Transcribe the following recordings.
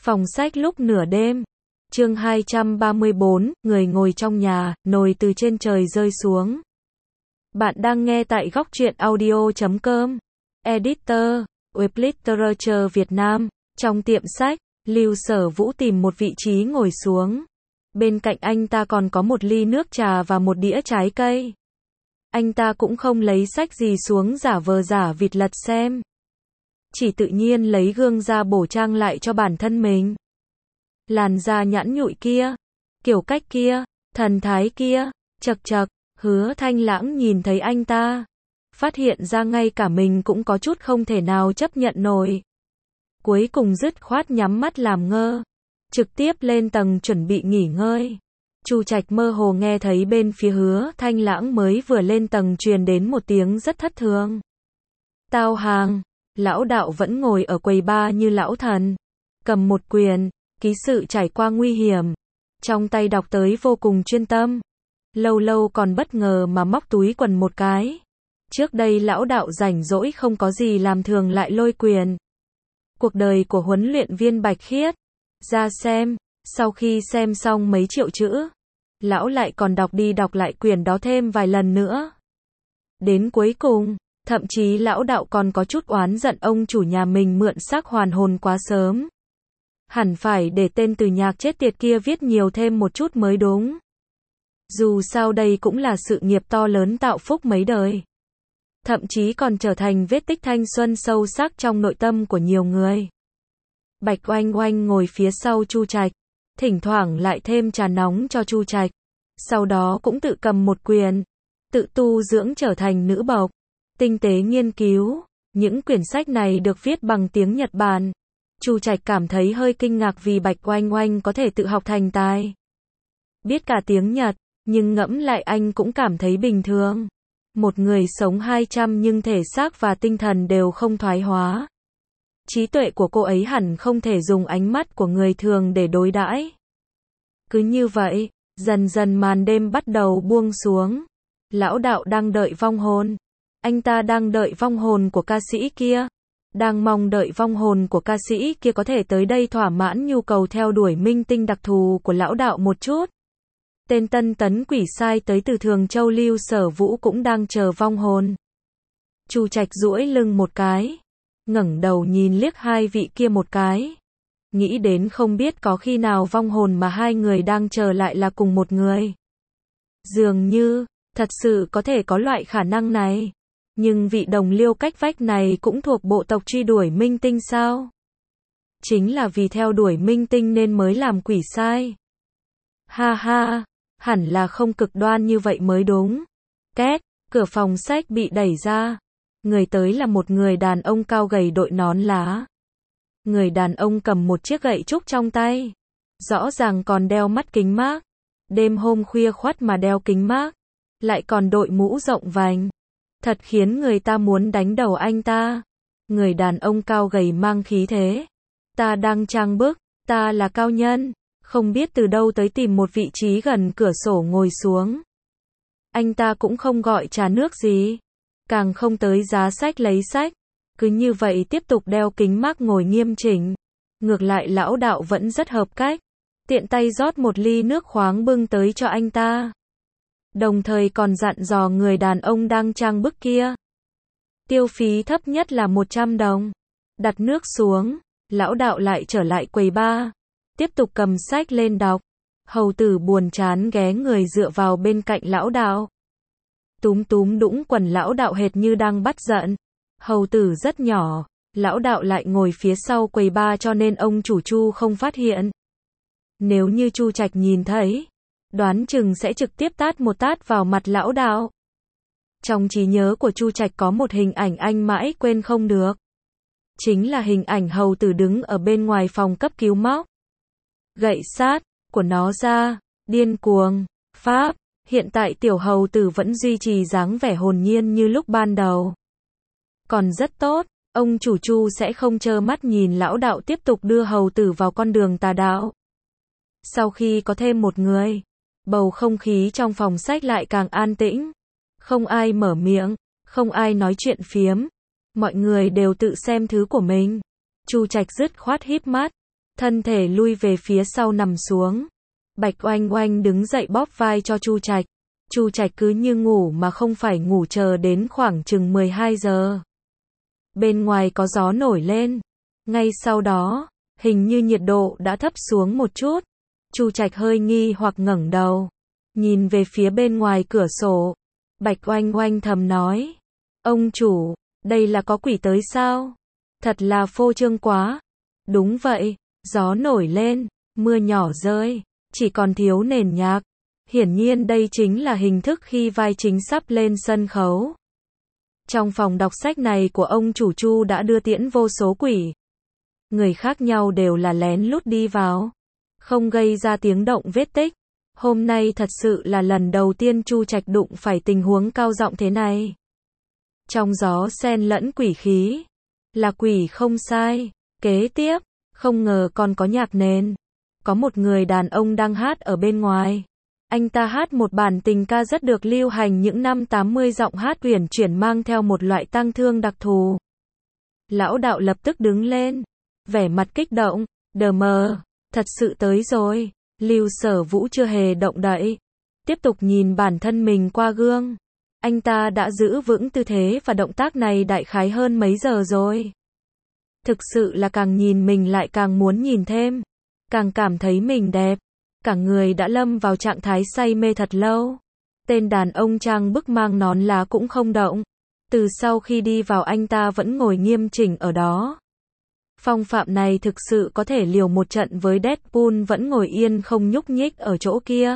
Phòng sách lúc nửa đêm. Chương 234, người ngồi trong nhà, nồi từ trên trời rơi xuống. Bạn đang nghe tại góc truyện audio.com. Editor, Web Literature Việt Nam. Trong tiệm sách, Lưu Sở Vũ tìm một vị trí ngồi xuống. Bên cạnh anh ta còn có một ly nước trà và một đĩa trái cây. Anh ta cũng không lấy sách gì xuống giả vờ giả vịt lật xem. Chỉ tự nhiên lấy gương ra bổ trang lại cho bản thân mình. Làn da nhẵn nhụi kia, kiểu cách kia, thần thái kia, chật chật, Hứa Thanh Lãng nhìn thấy anh ta, phát hiện ra ngay cả mình cũng có chút không thể nào chấp nhận nổi. Cuối cùng dứt khoát nhắm mắt làm ngơ, trực tiếp lên tầng chuẩn bị nghỉ ngơi. Chu Trạch mơ hồ nghe thấy bên phía Hứa Thanh Lãng mới vừa lên tầng truyền đến một tiếng rất thất thường. Tao hàng. Lão đạo vẫn ngồi ở quầy bar như lão thần, cầm một quyển, ký sự trải qua nguy hiểm, trong tay đọc tới vô cùng chuyên tâm. Lâu lâu còn bất ngờ mà móc túi quần một cái. Trước đây lão đạo rảnh rỗi không có gì làm thường lại lôi quyển Cuộc đời của huấn luyện viên Bạch Khiết ra xem, sau khi xem xong mấy triệu chữ, lão lại còn đọc đi đọc lại quyển đó thêm vài lần nữa. Đến cuối cùng, thậm chí lão đạo còn có chút oán giận ông chủ nhà mình mượn xác hoàn hồn quá sớm. Hẳn phải để tên từ nhạc chết tiệt kia viết nhiều thêm một chút mới đúng. Dù sao đây cũng là sự nghiệp to lớn tạo phúc mấy đời. Thậm chí còn trở thành vết tích thanh xuân sâu sắc trong nội tâm của nhiều người. Bạch Oanh Oanh ngồi phía sau Chu Trạch, thỉnh thoảng lại thêm trà nóng cho Chu Trạch. Sau đó cũng tự cầm một quyển, tự tu dưỡng trở thành nữ bộc. Tinh tế nghiên cứu, những quyển sách này được viết bằng tiếng Nhật Bản. Chu Trạch cảm thấy hơi kinh ngạc vì Bạch Oanh Oanh có thể tự học thành tài. Biết cả tiếng Nhật, nhưng ngẫm lại anh cũng cảm thấy bình thường. Một người sống 200 nhưng thể xác và tinh thần đều không thoái hóa. Trí tuệ của cô ấy hẳn không thể dùng ánh mắt của người thường để đối đãi. Cứ như vậy, dần dần màn đêm bắt đầu buông xuống. Lão đạo đang đợi vong hồn. Anh ta đang đợi vong hồn của ca sĩ kia. Đang mong đợi vong hồn của ca sĩ kia có thể tới đây thỏa mãn nhu cầu theo đuổi minh tinh đặc thù của lão đạo một chút. Tên tân tấn quỷ sai tới từ Thường Châu Lưu Sở Vũ cũng đang chờ vong hồn. Chu Trạch duỗi lưng một cái, ngẩng đầu nhìn liếc hai vị kia một cái. Nghĩ đến không biết có khi nào vong hồn mà hai người đang chờ lại là cùng một người. Dường như, thật sự có thể có loại khả năng này. Nhưng vị đồng liêu cách vách này cũng thuộc bộ tộc truy đuổi minh tinh sao? Chính là vì theo đuổi minh tinh nên mới làm quỷ sai. Ha ha, hẳn là không cực đoan như vậy mới đúng. Két, cửa phòng sách bị đẩy ra. Người tới là một người đàn ông cao gầy đội nón lá. Người đàn ông cầm một chiếc gậy trúc trong tay. Rõ ràng còn đeo mắt kính mác. Đêm hôm khuya khoắt mà đeo kính mác. Lại còn đội mũ rộng vành. Thật khiến người ta muốn đánh đầu anh ta. Người đàn ông cao gầy mang khí thế. Ta đang trang bức, ta là cao nhân. Không biết từ đâu tới tìm một vị trí gần cửa sổ ngồi xuống. Anh ta cũng không gọi trà nước gì. Càng không tới giá sách lấy sách. Cứ như vậy tiếp tục đeo kính mác ngồi nghiêm chỉnh. Ngược lại lão đạo vẫn rất hợp cách. Tiện tay rót một ly nước khoáng bưng tới cho anh ta. Đồng thời còn dặn dò người đàn ông đang trang bức kia. Tiêu phí thấp nhất là 100 đồng. Đặt nước xuống, lão đạo lại trở lại quầy bar. Tiếp tục cầm sách lên đọc. Hầu tử buồn chán ghé người dựa vào bên cạnh lão đạo. Túm túm đũng quần lão đạo hệt như đang bắt giận. Hầu tử rất nhỏ, lão đạo lại ngồi phía sau quầy bar cho nên ông chủ Chu không phát hiện. Nếu như Chu Trạch nhìn thấy, đoán chừng sẽ trực tiếp tát một tát vào mặt lão đạo. Trong trí nhớ của Chu Trạch có một hình ảnh anh mãi quên không được. Chính là hình ảnh hầu tử đứng ở bên ngoài phòng cấp cứu móc. Gậy sát của nó ra, điên cuồng, pháp. Hiện tại tiểu hầu tử vẫn duy trì dáng vẻ hồn nhiên như lúc ban đầu. Còn rất tốt, ông chủ Chu sẽ không trơ mắt nhìn lão đạo tiếp tục đưa hầu tử vào con đường tà đạo. Sau khi có thêm một người, bầu không khí trong phòng sách lại càng an tĩnh. Không ai mở miệng, không ai nói chuyện phiếm. Mọi người đều tự xem thứ của mình. Chu Trạch dứt khoát híp mắt, thân thể lui về phía sau nằm xuống. Bạch Oanh Oanh đứng dậy bóp vai cho Chu Trạch. Chu Trạch cứ như ngủ mà không phải ngủ, chờ đến khoảng chừng 12 giờ. Bên ngoài có gió nổi lên. Ngay sau đó, hình như nhiệt độ đã thấp xuống một chút. Chu Trạch hơi nghi hoặc ngẩng đầu, nhìn về phía bên ngoài cửa sổ. Bạch Oanh Oanh thầm nói, ông chủ, đây là có quỷ tới sao? Thật là phô trương quá. Đúng vậy, gió nổi lên, mưa nhỏ rơi, chỉ còn thiếu nền nhạc. Hiển nhiên đây chính là hình thức khi vai chính sắp lên sân khấu. Trong phòng đọc sách này của ông chủ Chu đã đưa tiễn vô số quỷ. Người khác nhau đều là lén lút đi vào, không gây ra tiếng động vết tích. Hôm nay thật sự là lần đầu tiên Chu Trạch đụng phải tình huống cao giọng thế này. Trong gió xen lẫn quỷ khí. Là quỷ không sai. Kế tiếp, không ngờ còn có nhạc nền. Có một người đàn ông đang hát ở bên ngoài. Anh ta hát một bản tình ca rất được lưu hành những năm 80, giọng hát uyển chuyển mang theo một loại tang thương đặc thù. Lão đạo lập tức đứng lên, vẻ mặt kích động, đờ mờ, thật sự tới rồi. Lưu Sở Vũ chưa hề động đậy, tiếp tục nhìn bản thân mình qua gương. Anh ta đã giữ vững tư thế và động tác này đại khái hơn mấy giờ rồi. Thực sự là càng nhìn mình lại càng muốn nhìn thêm, càng cảm thấy mình đẹp. Cả người đã lâm vào trạng thái say mê thật lâu. Tên đàn ông trang bức mang nón lá cũng không động. Từ sau khi đi vào anh ta vẫn ngồi nghiêm chỉnh ở đó. Phong phạm này thực sự có thể liều một trận với Deadpool, vẫn ngồi yên không nhúc nhích ở chỗ kia.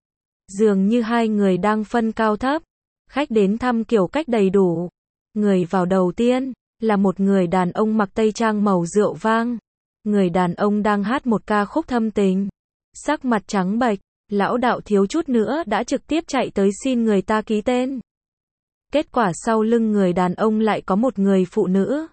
Dường như hai người đang phân cao thấp. Khách đến thăm kiểu cách đầy đủ. Người vào đầu tiên là một người đàn ông mặc tây trang màu rượu vang. Người đàn ông đang hát một ca khúc thâm tình. Sắc mặt trắng bệch, lão đạo thiếu chút nữa đã trực tiếp chạy tới xin người ta ký tên. Kết quả sau lưng người đàn ông lại có một người phụ nữ.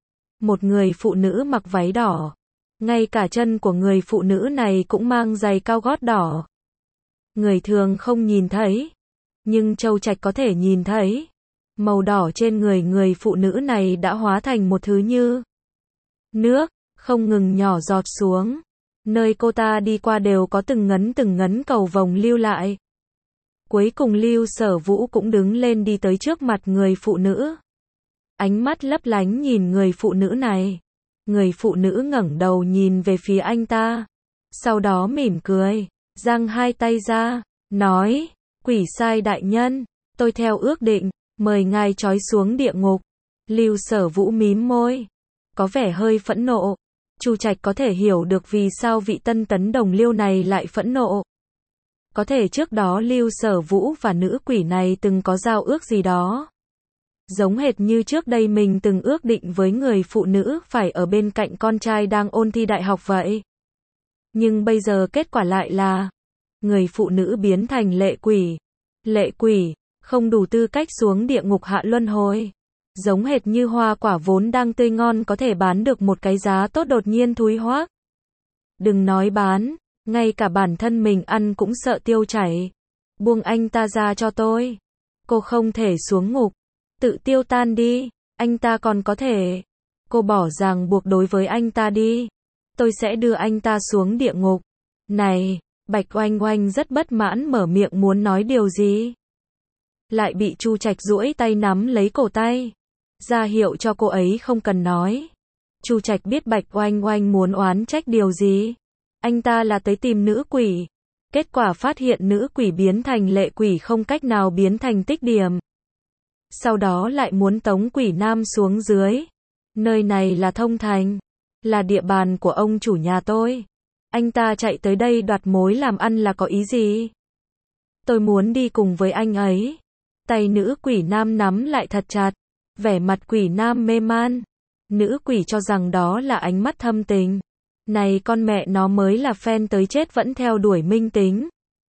Một người phụ nữ mặc váy đỏ. Ngay cả chân của người phụ nữ này cũng mang giày cao gót đỏ. Người thường không nhìn thấy, nhưng Châu Trạch có thể nhìn thấy. Màu đỏ trên người người phụ nữ này đã hóa thành một thứ như nước, không ngừng nhỏ giọt xuống. Nơi cô ta đi qua đều có từng ngấn cầu vồng lưu lại. Cuối cùng Lưu Sở Vũ cũng đứng lên đi tới trước mặt người phụ nữ. Ánh mắt lấp lánh nhìn người phụ nữ này. Người phụ nữ ngẩng đầu nhìn về phía anh ta. Sau đó mỉm cười, giang hai tay ra, nói, quỷ sai đại nhân, tôi theo ước định, mời ngài trói xuống địa ngục. Lưu Sở Vũ mím môi, có vẻ hơi phẫn nộ. Chu Trạch có thể hiểu được vì sao vị tân tấn đồng liêu này lại phẫn nộ. Có thể trước đó Lưu Sở Vũ và nữ quỷ này từng có giao ước gì đó. Giống hệt như trước đây mình từng ước định với người phụ nữ phải ở bên cạnh con trai đang ôn thi đại học vậy. Nhưng bây giờ kết quả lại là người phụ nữ biến thành lệ quỷ. Lệ quỷ, không đủ tư cách xuống địa ngục hạ luân hồi. Giống hệt như hoa quả vốn đang tươi ngon có thể bán được một cái giá tốt đột nhiên thúi hoác. Đừng nói bán, ngay cả bản thân mình ăn cũng sợ tiêu chảy. Buông anh ta ra cho tôi. Cô không thể xuống ngục. Tự tiêu tan đi, anh ta còn có thể. Cô bỏ ràng buộc đối với anh ta đi. Tôi sẽ đưa anh ta xuống địa ngục. Này, Bạch Oanh Oanh rất bất mãn mở miệng muốn nói điều gì. Lại bị Chu Trạch duỗi tay nắm lấy cổ tay. Ra hiệu cho cô ấy không cần nói. Chu Trạch biết Bạch Oanh Oanh muốn oán trách điều gì. Anh ta là tới tìm nữ quỷ. Kết quả phát hiện nữ quỷ biến thành lệ quỷ không cách nào biến thành tích điểm. Sau đó lại muốn tống quỷ nam xuống dưới. Nơi này là Thông Thành. Là địa bàn của ông chủ nhà tôi. Anh ta chạy tới đây đoạt mối làm ăn là có ý gì? Tôi muốn đi cùng với anh ấy. Tay nữ quỷ nam nắm lại thật chặt. Vẻ mặt quỷ nam mê man. Nữ quỷ cho rằng đó là ánh mắt thâm tình. Này con mẹ nó mới là fan tới chết vẫn theo đuổi minh tính.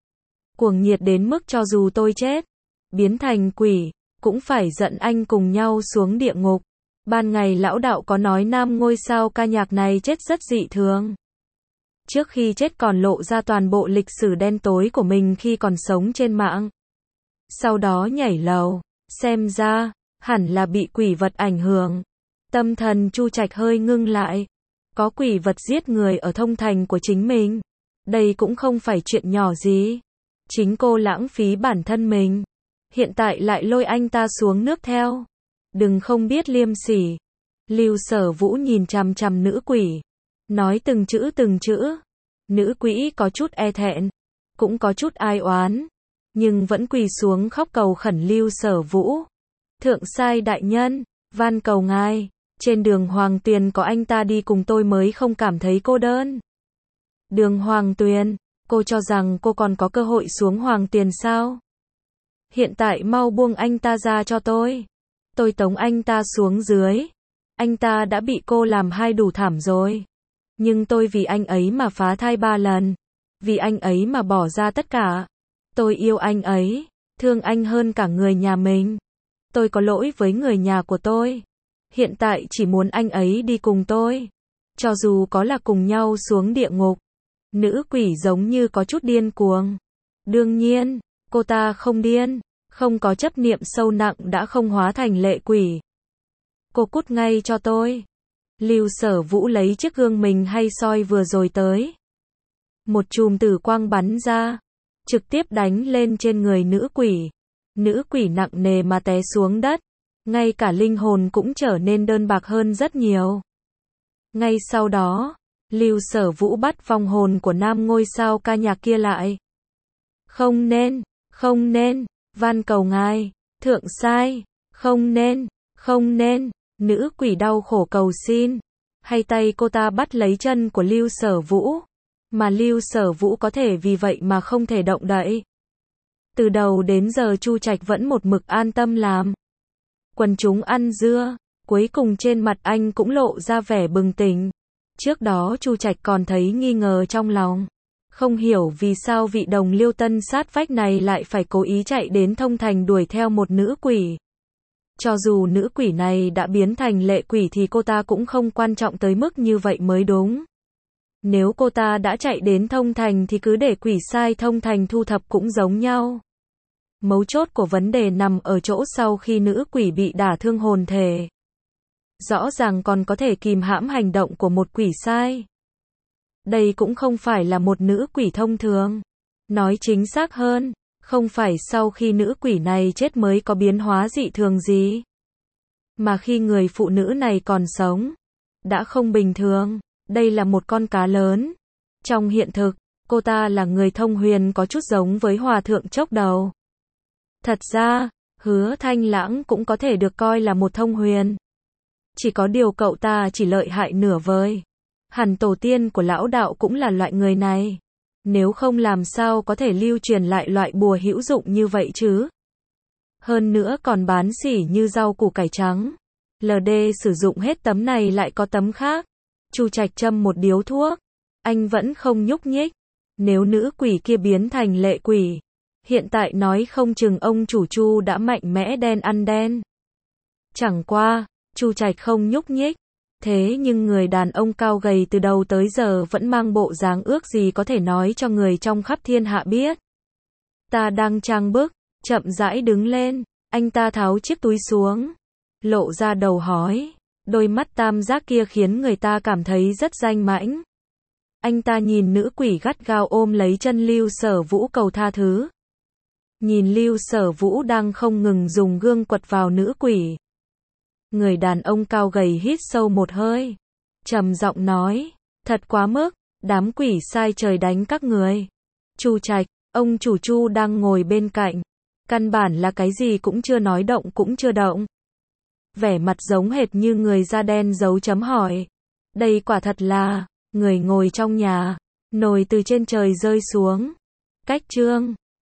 Cuồng nhiệt đến mức cho dù tôi chết, biến thành quỷ, cũng phải dẫn anh cùng nhau xuống địa ngục. Ban ngày lão đạo có nói nam ngôi sao ca nhạc này chết rất dị thường. Trước khi chết còn lộ ra toàn bộ lịch sử đen tối của mình khi còn sống trên mạng. Sau đó nhảy lầu, xem ra hẳn là bị quỷ vật ảnh hưởng. Tâm thần Chu Trạch hơi ngưng lại. Có quỷ vật giết người ở thông thành của chính mình. Đây cũng không phải chuyện nhỏ gì. Chính cô lãng phí bản thân mình. Hiện tại lại lôi anh ta xuống nước theo. Đừng không biết liêm sỉ. Lưu Sở Vũ nhìn chằm chằm nữ quỷ. Nói từng chữ từng chữ. Nữ quỷ có chút e thẹn. Cũng có chút ai oán. Nhưng vẫn quỳ xuống khóc cầu khẩn Lưu Sở Vũ. Thượng sai đại nhân, van cầu ngài. Trên đường Hoàng Tuyền có anh ta đi cùng tôi mới không cảm thấy cô đơn. Đường Hoàng Tuyền, cô cho rằng cô còn có cơ hội xuống Hoàng Tuyền sao? Hiện tại mau buông anh ta ra cho tôi. Tôi tống anh ta xuống dưới. Anh ta đã bị cô làm hai đủ thảm rồi. Nhưng tôi vì anh ấy mà phá thai 3 lần. Vì anh ấy mà bỏ ra tất cả. Tôi yêu anh ấy, thương anh hơn cả người nhà mình. Tôi có lỗi với người nhà của tôi. Hiện tại chỉ muốn anh ấy đi cùng tôi. Cho dù có là cùng nhau xuống địa ngục. Nữ quỷ giống như có chút điên cuồng. Đương nhiên, cô ta không điên. Không có chấp niệm sâu nặng đã không hóa thành lệ quỷ. Cô cút ngay cho tôi. Lưu Sở Vũ lấy chiếc gương mình hay soi vừa rồi tới. Một chùm tử quang bắn ra. Trực tiếp đánh lên trên người nữ quỷ. Nữ quỷ nặng nề mà té xuống đất. Ngay cả linh hồn cũng trở nên đơn bạc hơn rất nhiều. Ngay sau đó, Lưu Sở Vũ bắt vong hồn của nam ngôi sao ca nhạc kia lại. Không nên, van cầu ngài, thượng sai, không nên, nữ quỷ đau khổ cầu xin. Hay tay cô ta bắt lấy chân của Lưu Sở Vũ. Mà Lưu Sở Vũ có thể vì vậy mà không thể động đậy. Từ đầu đến giờ Chu Trạch vẫn một mực an tâm làm. Quần chúng ăn dưa, cuối cùng trên mặt anh cũng lộ ra vẻ bừng tỉnh. Trước đó Chu Trạch còn thấy nghi ngờ trong lòng. Không hiểu vì sao vị đồng Liêu Tân sát vách này lại phải cố ý chạy đến thông thành đuổi theo một nữ quỷ. Cho dù nữ quỷ này đã biến thành lệ quỷ thì cô ta cũng không quan trọng tới mức như vậy mới đúng. Nếu cô ta đã chạy đến thông thành thì cứ để quỷ sai thông thành thu thập cũng giống nhau. Mấu chốt của vấn đề nằm ở chỗ sau khi nữ quỷ bị đả thương hồn thể. Rõ ràng còn có thể kìm hãm hành động của một quỷ sai. Đây cũng không phải là một nữ quỷ thông thường. Nói chính xác hơn, không phải sau khi nữ quỷ này chết mới có biến hóa dị thường gì. Mà khi người phụ nữ này còn sống, đã không bình thường. Đây là một con cá lớn. Trong hiện thực, cô ta là người thông huyền có chút giống với hòa thượng chốc đầu. Thật ra, Hứa Thanh Lãng cũng có thể được coi là một thông huyền. Chỉ có điều cậu ta chỉ lợi hại nửa vời. Hẳn tổ tiên của lão đạo cũng là loại người này. Nếu không làm sao có thể lưu truyền lại loại bùa hữu dụng như vậy chứ. Hơn nữa còn bán xỉ như rau củ cải trắng. LD sử dụng hết tấm này lại có tấm khác. Chu Trạch châm một điếu thuốc. Anh vẫn không nhúc nhích. Nếu nữ quỷ kia biến thành lệ quỷ. Hiện tại nói không chừng ông chủ Chu đã mạnh mẽ đen ăn đen. Chẳng qua, Chu Trạch không nhúc nhích. Thế nhưng người đàn ông cao gầy từ đầu tới giờ vẫn mang bộ dáng ước gì có thể nói cho người trong khắp thiên hạ biết. Ta đang trang bức, chậm rãi đứng lên, anh ta tháo chiếc túi xuống, lộ ra đầu hói, đôi mắt tam giác kia khiến người ta cảm thấy rất danh mãnh. Anh ta nhìn nữ quỷ gắt gao ôm lấy chân Lưu Sở Vũ cầu tha thứ. Nhìn Lưu Sở Vũ đang không ngừng dùng gương quật vào nữ quỷ. Người đàn ông cao gầy hít sâu một hơi, trầm giọng nói, thật quá mức, đám quỷ sai trời đánh các người. Chu Trạch, ông chủ Chu đang ngồi bên cạnh, căn bản là cái gì cũng chưa nói động cũng chưa động. Vẻ mặt giống hệt như người da đen dấu chấm hỏi. Đây quả thật là, người ngồi trong nhà, nồi từ trên trời rơi xuống. Cách chương